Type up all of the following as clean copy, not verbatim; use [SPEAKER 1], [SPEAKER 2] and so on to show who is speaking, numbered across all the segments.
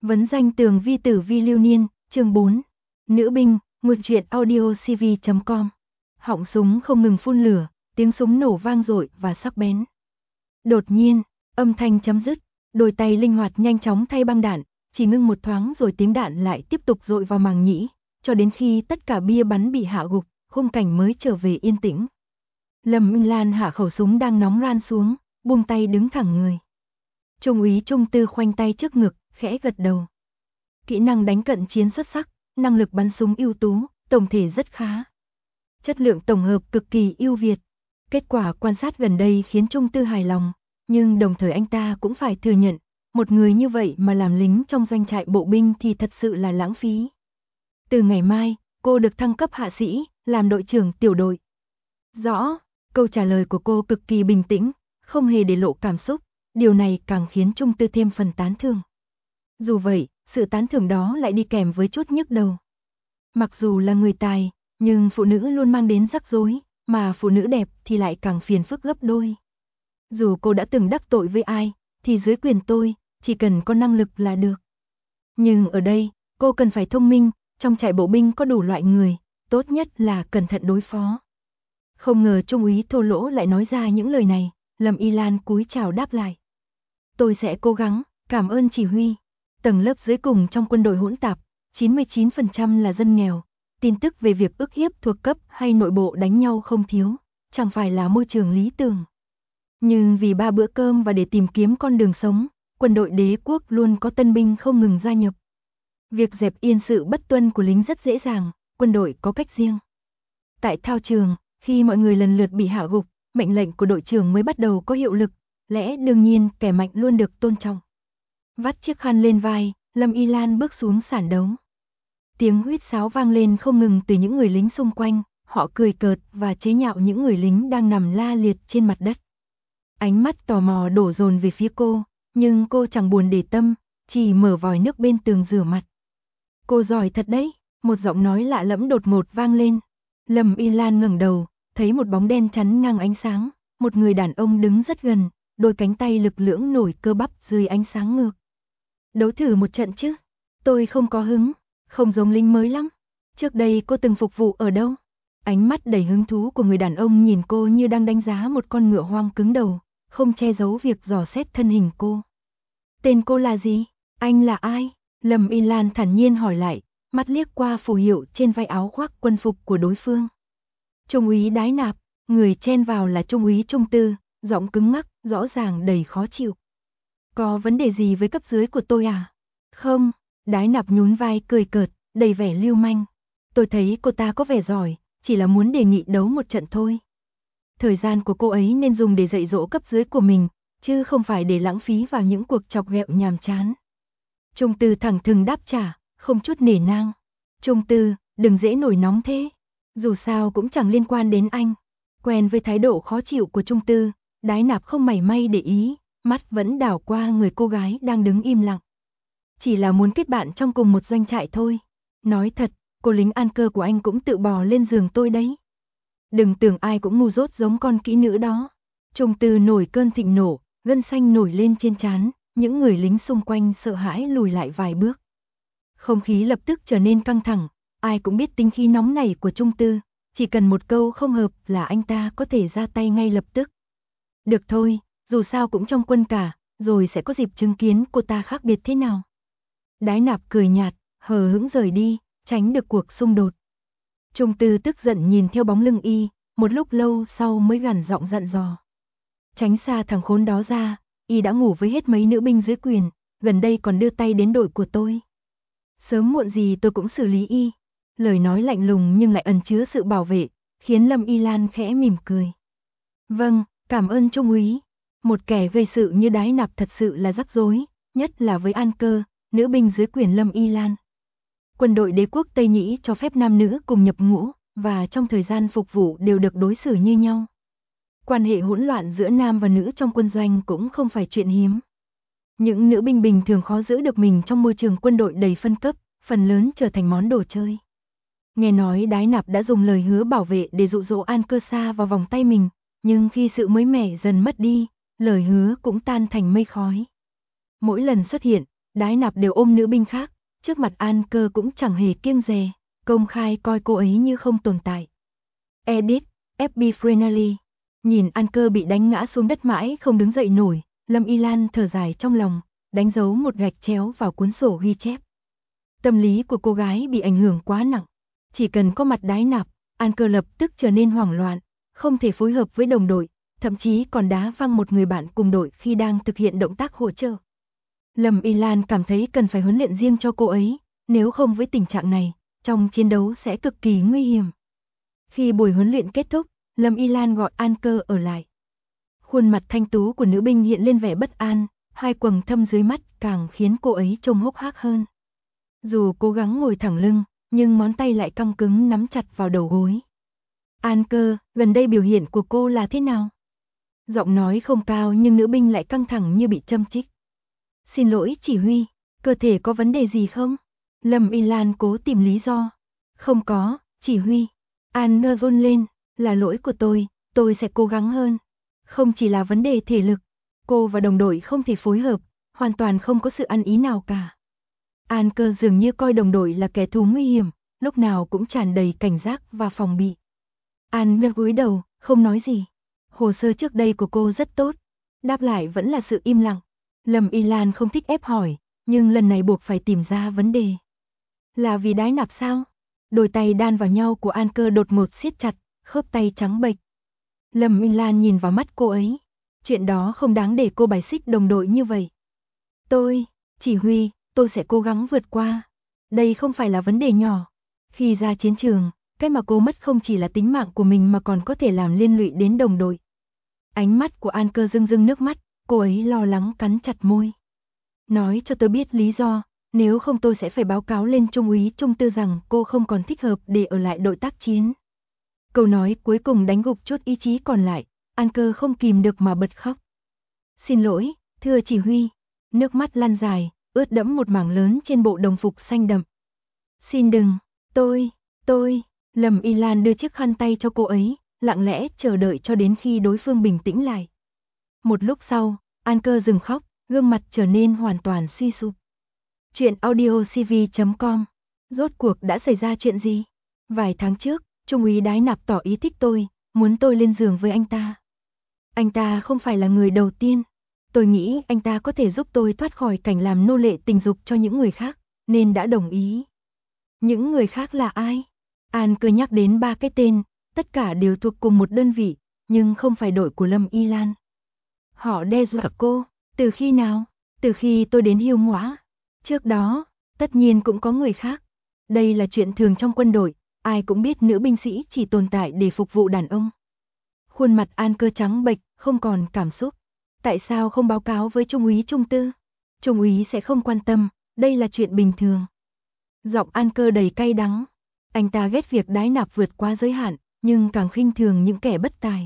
[SPEAKER 1] Vấn danh tường vi tử vi lưu niên, chương 4. Nữ binh, nguồn truyện audio cv.com. Họng súng không ngừng phun lửa, tiếng súng nổ vang dội và sắc bén. Đột nhiên, âm thanh chấm dứt, đôi tay linh hoạt nhanh chóng thay băng đạn, chỉ ngưng một thoáng rồi tiếng đạn lại tiếp tục dội vào màng nhĩ, cho đến khi tất cả bia bắn bị hạ gục, khung cảnh mới trở về yên tĩnh. Lâm Minh Lan hạ khẩu súng đang nóng ran xuống, buông tay đứng thẳng người. Trung úy Trung Tư khoanh tay trước ngực, khẽ gật đầu. Kỹ năng đánh cận chiến xuất sắc, năng lực bắn súng ưu tú, tổng thể rất khá. Chất lượng tổng hợp cực kỳ ưu việt. Kết quả quan sát gần đây khiến Trung Tư hài lòng, nhưng đồng thời anh ta cũng phải thừa nhận, một người như vậy mà làm lính trong doanh trại bộ binh thì thật sự là lãng phí. Từ ngày mai, cô được thăng cấp hạ sĩ, làm đội trưởng tiểu đội. Rõ, câu trả lời của cô cực kỳ bình tĩnh, không hề để lộ cảm xúc, điều này càng khiến Trung Tư thêm phần tán thưởng. Dù vậy, sự tán thưởng đó lại đi kèm với chút nhức đầu. Mặc dù là người tài, nhưng phụ nữ luôn mang đến rắc rối, mà phụ nữ đẹp thì lại càng phiền phức gấp đôi. Dù cô đã từng đắc tội với ai, thì dưới quyền tôi, chỉ cần có năng lực là được. Nhưng ở đây, cô cần phải thông minh, trong trại bộ binh có đủ loại người, tốt nhất là cẩn thận đối phó. Không ngờ Trung úy thô lỗ lại nói ra những lời này, Lâm Y Lan cúi chào đáp lại. Tôi sẽ cố gắng, cảm ơn chỉ huy. Tầng lớp dưới cùng trong quân đội hỗn tạp, 99% là dân nghèo, tin tức về việc ức hiếp thuộc cấp hay nội bộ đánh nhau không thiếu, chẳng phải là môi trường lý tưởng. Nhưng vì 3 bữa cơm và để tìm kiếm con đường sống, quân đội đế quốc luôn có tân binh không ngừng gia nhập. Việc dẹp yên sự bất tuân của lính rất dễ dàng, quân đội có cách riêng. Tại thao trường, khi mọi người lần lượt bị hạ gục, mệnh lệnh của đội trưởng mới bắt đầu có hiệu lực, lẽ đương nhiên kẻ mạnh luôn được tôn trọng. Vắt chiếc khăn lên vai, Lâm Y Lan bước xuống sàn đấu. Tiếng huýt sáo vang lên không ngừng từ những người lính xung quanh, họ cười cợt và chế nhạo những người lính đang nằm la liệt trên mặt đất. Ánh mắt tò mò đổ dồn về phía cô, nhưng cô chẳng buồn để tâm, chỉ mở vòi nước bên tường rửa mặt. Cô giỏi thật đấy, một giọng nói lạ lẫm đột ngột vang lên. Lâm Y Lan ngẩng đầu, thấy một bóng đen chắn ngang ánh sáng, một người đàn ông đứng rất gần, đôi cánh tay lực lưỡng nổi cơ bắp dưới ánh sáng ngược. Đấu thử một trận chứ? Tôi không có hứng, không giống lính mới lắm. Trước đây cô từng phục vụ ở đâu? Ánh mắt đầy hứng thú của người đàn ông nhìn cô như đang đánh giá một con ngựa hoang cứng đầu, không che giấu việc dò xét thân hình cô. Tên cô là gì? Anh là ai? Lâm Y Lan thản nhiên hỏi lại, mắt liếc qua phù hiệu trên vai áo khoác quân phục của đối phương. Trung úy Đái Nạp, người chen vào là Trung úy Trung Tư, giọng cứng ngắc, rõ ràng đầy khó chịu. Có vấn đề gì với cấp dưới của tôi à? Không, Đái Nạp nhún vai cười cợt, đầy vẻ lưu manh. Tôi thấy cô ta có vẻ giỏi, chỉ là muốn đề nghị đấu một trận thôi. Thời gian của cô ấy nên dùng để dạy dỗ cấp dưới của mình, chứ không phải để lãng phí vào những cuộc chọc ghẹo nhàm chán. Trung Tư thẳng thừng đáp trả, không chút nể nang. Trung Tư, đừng dễ nổi nóng thế. Dù sao cũng chẳng liên quan đến anh. Quen với thái độ khó chịu của Trung Tư, Đái Nạp không mảy may để ý, mắt vẫn đảo qua người cô gái đang đứng im lặng. Chỉ là muốn kết bạn trong cùng một doanh trại thôi. Nói thật, cô lính an cơ của anh cũng tự bò lên giường tôi đấy. Đừng tưởng ai cũng ngu dốt giống con kỹ nữ đó. Trung Tư nổi cơn thịnh nộ, gân xanh nổi lên trên trán, những người lính xung quanh sợ hãi lùi lại vài bước. Không khí lập tức trở nên căng thẳng, ai cũng biết tính khí nóng nảy của Trung Tư, chỉ cần một câu không hợp là anh ta có thể ra tay ngay lập tức. Được thôi, dù sao cũng trong quân cả, rồi sẽ có dịp chứng kiến cô ta khác biệt thế nào. Đái Nạp cười nhạt, hờ hững rời đi, tránh được cuộc xung đột. Trung Tư tức giận nhìn theo bóng lưng y, một lúc lâu sau mới gằn giọng dặn dò. Tránh xa thằng khốn đó ra, y đã ngủ với hết mấy nữ binh dưới quyền, gần đây còn đưa tay đến đội của tôi. Sớm muộn gì tôi cũng xử lý y. Lời nói lạnh lùng nhưng lại ẩn chứa sự bảo vệ, khiến Lâm Y Lan khẽ mỉm cười. Vâng, cảm ơn Trung úy. Một kẻ gây sự như Đái Nạp thật sự là rắc rối, nhất là với an cơ, nữ binh dưới quyền Lâm Y Lan. Quân đội đế quốc Tây Nhĩ cho phép nam nữ cùng nhập ngũ, và trong thời gian phục vụ đều được đối xử như nhau. Quan hệ hỗn loạn giữa nam và nữ trong quân doanh cũng không phải chuyện hiếm. Những nữ binh bình thường khó giữ được mình trong môi trường quân đội đầy phân cấp, phần lớn trở thành món đồ chơi. Nghe nói Đái Nạp đã dùng lời hứa bảo vệ để dụ dỗ An Cơ Sa vào vòng tay mình, nhưng khi sự mới mẻ dần mất đi, lời hứa cũng tan thành mây khói. Mỗi lần xuất hiện, Đái Nạp đều ôm nữ binh khác, trước mặt An Cơ cũng chẳng hề kiêng dè, công khai coi cô ấy như không tồn tại. Edit, FB Friendly. Nhìn An Cơ bị đánh ngã xuống đất mãi không đứng dậy nổi, Lâm Y Lan thở dài trong lòng, đánh dấu một gạch chéo vào cuốn sổ ghi chép. Tâm lý của cô gái bị ảnh hưởng quá nặng. Chỉ cần có mặt Đái Nạp, An Cơ lập tức trở nên hoảng loạn, không thể phối hợp với đồng đội, thậm chí còn đá văng một người bạn cùng đội khi đang thực hiện động tác hỗ trợ. Lâm Y Lan cảm thấy cần phải huấn luyện riêng cho cô ấy, nếu không với tình trạng này, trong chiến đấu sẽ cực kỳ nguy hiểm. Khi buổi huấn luyện kết thúc, Lâm Y Lan gọi An Cơ ở lại. Khuôn mặt thanh tú của nữ binh hiện lên vẻ bất an, hai quầng thâm dưới mắt càng khiến cô ấy trông hốc hác hơn. Dù cố gắng ngồi thẳng lưng, nhưng ngón tay lại căng cứng nắm chặt vào đầu gối. An Cơ, gần đây biểu hiện của cô là thế nào? Giọng nói không cao nhưng nữ binh lại căng thẳng như bị châm chích. Xin lỗi chỉ huy, cơ thể có vấn đề gì không? Lâm Y Lan cố tìm lý do. Không có, chỉ huy. An Cơ run lên, là lỗi của tôi sẽ cố gắng hơn. Không chỉ là vấn đề thể lực, cô và đồng đội không thể phối hợp, hoàn toàn không có sự ăn ý nào cả. An Cơ dường như coi đồng đội là kẻ thù nguy hiểm, lúc nào cũng tràn đầy cảnh giác và phòng bị. An Cơ cúi đầu, không nói gì. Hồ sơ trước đây của cô rất tốt, đáp lại vẫn là sự im lặng. Lâm Y Lan không thích ép hỏi, nhưng lần này buộc phải tìm ra vấn đề. Là vì Đái Nạp sao? Đôi tay đan vào nhau của An Cơ đột ngột siết chặt, khớp tay trắng bệch. Lâm Y Lan nhìn vào mắt cô ấy. Chuyện đó không đáng để cô bài xích đồng đội như vậy. Chỉ huy, tôi sẽ cố gắng vượt qua. Đây không phải là vấn đề nhỏ. Khi ra chiến trường, cái mà cô mất không chỉ là tính mạng của mình mà còn có thể làm liên lụy đến đồng đội. Ánh mắt của An Cơ rưng rưng nước mắt, cô ấy lo lắng cắn chặt môi. Nói cho tôi biết lý do, nếu không tôi sẽ phải báo cáo lên Trung úy Trung Tư rằng cô không còn thích hợp để ở lại đội tác chiến. Câu nói cuối cùng đánh gục chút ý chí còn lại, An Cơ không kìm được mà bật khóc. Xin lỗi, thưa chỉ huy. Nước mắt lăn dài, ướt đẫm một mảng lớn trên bộ đồng phục xanh đậm. Xin đừng, tôi. Lâm Y Lan đưa chiếc khăn tay cho cô ấy, lặng lẽ chờ đợi cho đến khi đối phương bình tĩnh lại. Một lúc sau, An Cơ dừng khóc, gương mặt trở nên hoàn toàn suy sụp. Chuyện audiocv.com. Rốt cuộc đã xảy ra chuyện gì? Vài tháng trước, Trung úy Đái Nạp tỏ ý thích tôi, muốn tôi lên giường với anh ta. Anh ta không phải là người đầu tiên. Tôi nghĩ anh ta có thể giúp tôi thoát khỏi cảnh làm nô lệ tình dục cho những người khác, nên đã đồng ý. Những người khác là ai? An Cơ nhắc đến 3 cái tên, tất cả đều thuộc cùng một đơn vị, nhưng không phải đội của Lâm Y Lan. Họ đe dọa cô, từ khi nào? Từ khi tôi đến Hiêu Ngõa. Trước đó, tất nhiên cũng có người khác. Đây là chuyện thường trong quân đội, ai cũng biết nữ binh sĩ chỉ tồn tại để phục vụ đàn ông. Khuôn mặt An Cơ trắng bệch, không còn cảm xúc. Tại sao không báo cáo với Trung úy Trung Tư? Trung úy sẽ không quan tâm, đây là chuyện bình thường. Giọng An Cơ đầy cay đắng. Anh ta ghét việc Đái Nạp vượt qua giới hạn, nhưng càng khinh thường những kẻ bất tài.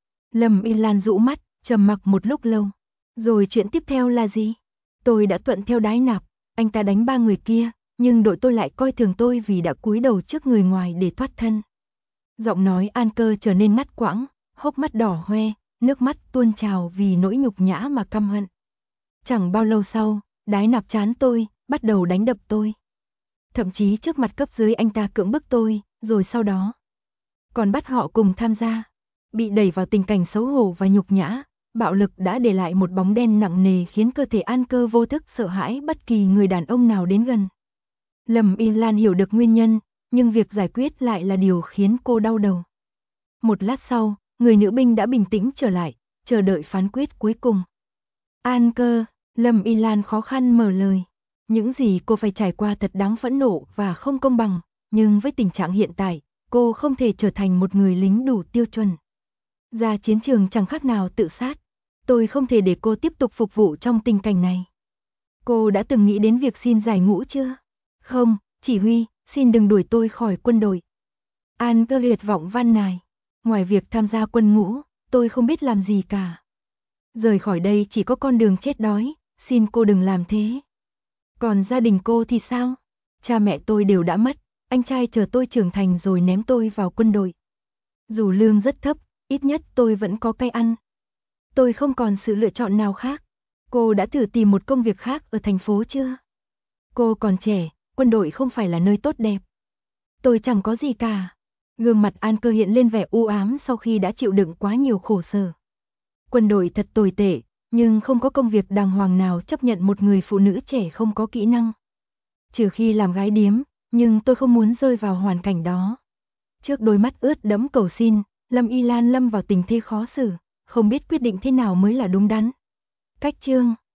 [SPEAKER 1] Lâm Y Lan rũ mắt, trầm mặc một lúc lâu. Rồi chuyện tiếp theo là gì? Tôi đã thuận theo Đái Nạp, anh ta đánh 3 người kia, nhưng đội tôi lại coi thường tôi vì đã cúi đầu trước người ngoài để thoát thân. Giọng nói An Cơ trở nên ngắt quãng, hốc mắt đỏ hoe, nước mắt tuôn trào vì nỗi nhục nhã mà căm hận. Chẳng bao lâu sau, Đái Nạp chán tôi, bắt đầu đánh đập tôi. Thậm chí trước mặt cấp dưới anh ta cưỡng bức tôi, rồi sau đó còn bắt họ cùng tham gia. Bị đẩy vào tình cảnh xấu hổ và nhục nhã, bạo lực đã để lại một bóng đen nặng nề khiến cơ thể An Cơ vô thức sợ hãi bất kỳ người đàn ông nào đến gần. Lâm Y Lan hiểu được nguyên nhân, nhưng việc giải quyết lại là điều khiến cô đau đầu. Một lát sau, người nữ binh đã bình tĩnh trở lại, chờ đợi phán quyết cuối cùng. An Cơ, Lâm Y Lan khó khăn mở lời. Những gì cô phải trải qua thật đáng phẫn nộ và không công bằng, nhưng với tình trạng hiện tại, cô không thể trở thành một người lính đủ tiêu chuẩn. Ra chiến trường chẳng khác nào tự sát. Tôi không thể để cô tiếp tục phục vụ trong tình cảnh này. Cô đã từng nghĩ đến việc xin giải ngũ chưa? Không, chỉ huy, xin đừng đuổi tôi khỏi quân đội. An Cơ liệt vọng van nài. Ngoài việc tham gia quân ngũ, tôi không biết làm gì cả. Rời khỏi đây chỉ có con đường chết đói, xin cô đừng làm thế. Còn gia đình cô thì sao? Cha mẹ tôi đều đã mất, anh trai chờ tôi trưởng thành rồi ném tôi vào quân đội. Dù lương rất thấp, ít nhất tôi vẫn có cái ăn. Tôi không còn sự lựa chọn nào khác. Cô đã thử tìm một công việc khác ở thành phố chưa? Cô còn trẻ, quân đội không phải là nơi tốt đẹp. Tôi chẳng có gì cả. Gương mặt An Cơ hiện lên vẻ u ám sau khi đã chịu đựng quá nhiều khổ sở. Quân đội thật tồi tệ, nhưng không có công việc đàng hoàng nào chấp nhận một người phụ nữ trẻ không có kỹ năng. Trừ khi làm gái điếm, nhưng tôi không muốn rơi vào hoàn cảnh đó. Trước đôi mắt ướt đẫm cầu xin, Lâm Y Lan lâm vào tình thế khó xử, không biết quyết định thế nào mới là đúng đắn. Cách chương